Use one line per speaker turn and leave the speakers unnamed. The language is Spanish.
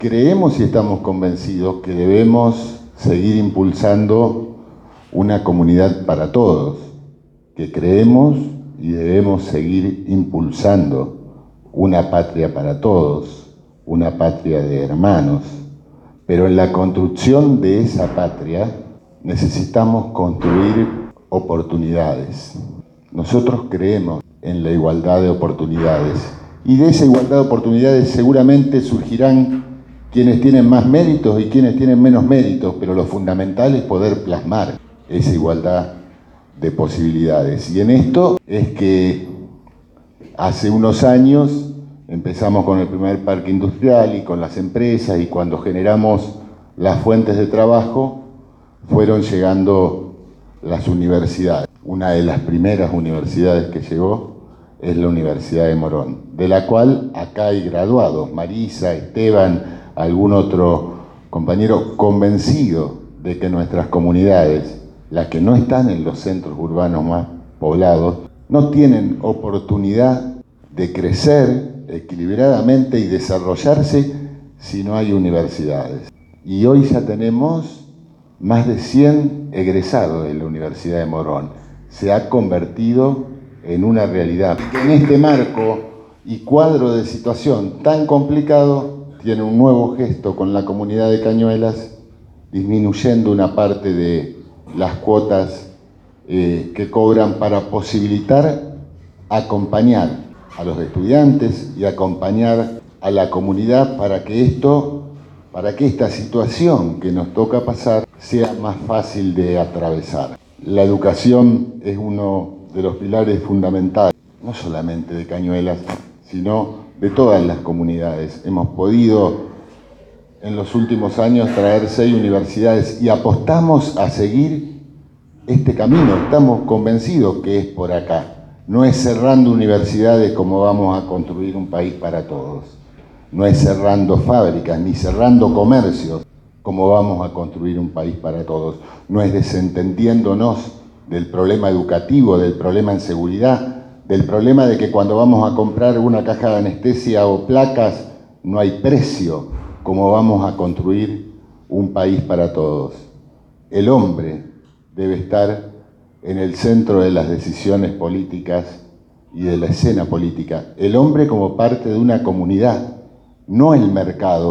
Creemos y estamos convencidos que debemos seguir impulsando una comunidad para todos, que creemos y debemos seguir impulsando una patria para todos, una patria de hermanos. Pero en la construcción de esa patria necesitamos construir oportunidades. Nosotros creemos en la igualdad de oportunidades y de esa igualdad de oportunidades seguramente surgirán quienes tienen más méritos y quienes tienen menos méritos, pero lo fundamental es poder plasmar esa igualdad de posibilidades. Y en esto es que hace unos años empezamos con el primer parque industrial y con las empresas, y cuando generamos las fuentes de trabajo fueron llegando las universidades. Una de las primeras universidades que llegó es la Universidad de Morón, de la cual acá hay graduados, Marisa, Esteban, algún otro compañero, convencido de que nuestras comunidades, las que no están en los centros urbanos más poblados, no tienen oportunidad de crecer equilibradamente y desarrollarse si no hay universidades. Y hoy ya tenemos más de 100 egresados de la Universidad de Morón. Se ha convertido en una realidad. En este marco y cuadro de situación tan complicado, tiene un nuevo gesto con la comunidad de Cañuelas, disminuyendo una parte de las cuotas que cobran para posibilitar acompañar a los estudiantes y acompañar a la comunidad para que esta situación que nos toca pasar sea más fácil de atravesar. La educación es uno de los pilares fundamentales, no solamente de Cañuelas, sino de todas las comunidades. Hemos podido en los últimos años traer 6 universidades y apostamos a seguir este camino. Estamos convencidos que es por acá. No es cerrando universidades como vamos a construir un país para todos. No es cerrando fábricas ni cerrando comercios como vamos a construir un país para todos. No es desentendiéndonos del problema educativo, del problema en seguridad, del problema de que cuando vamos a comprar una caja de anestesia o placas no hay precio, como vamos a construir un país para todos. El hombre debe estar en el centro de las decisiones políticas y de la escena política. El hombre como parte de una comunidad, no el mercado.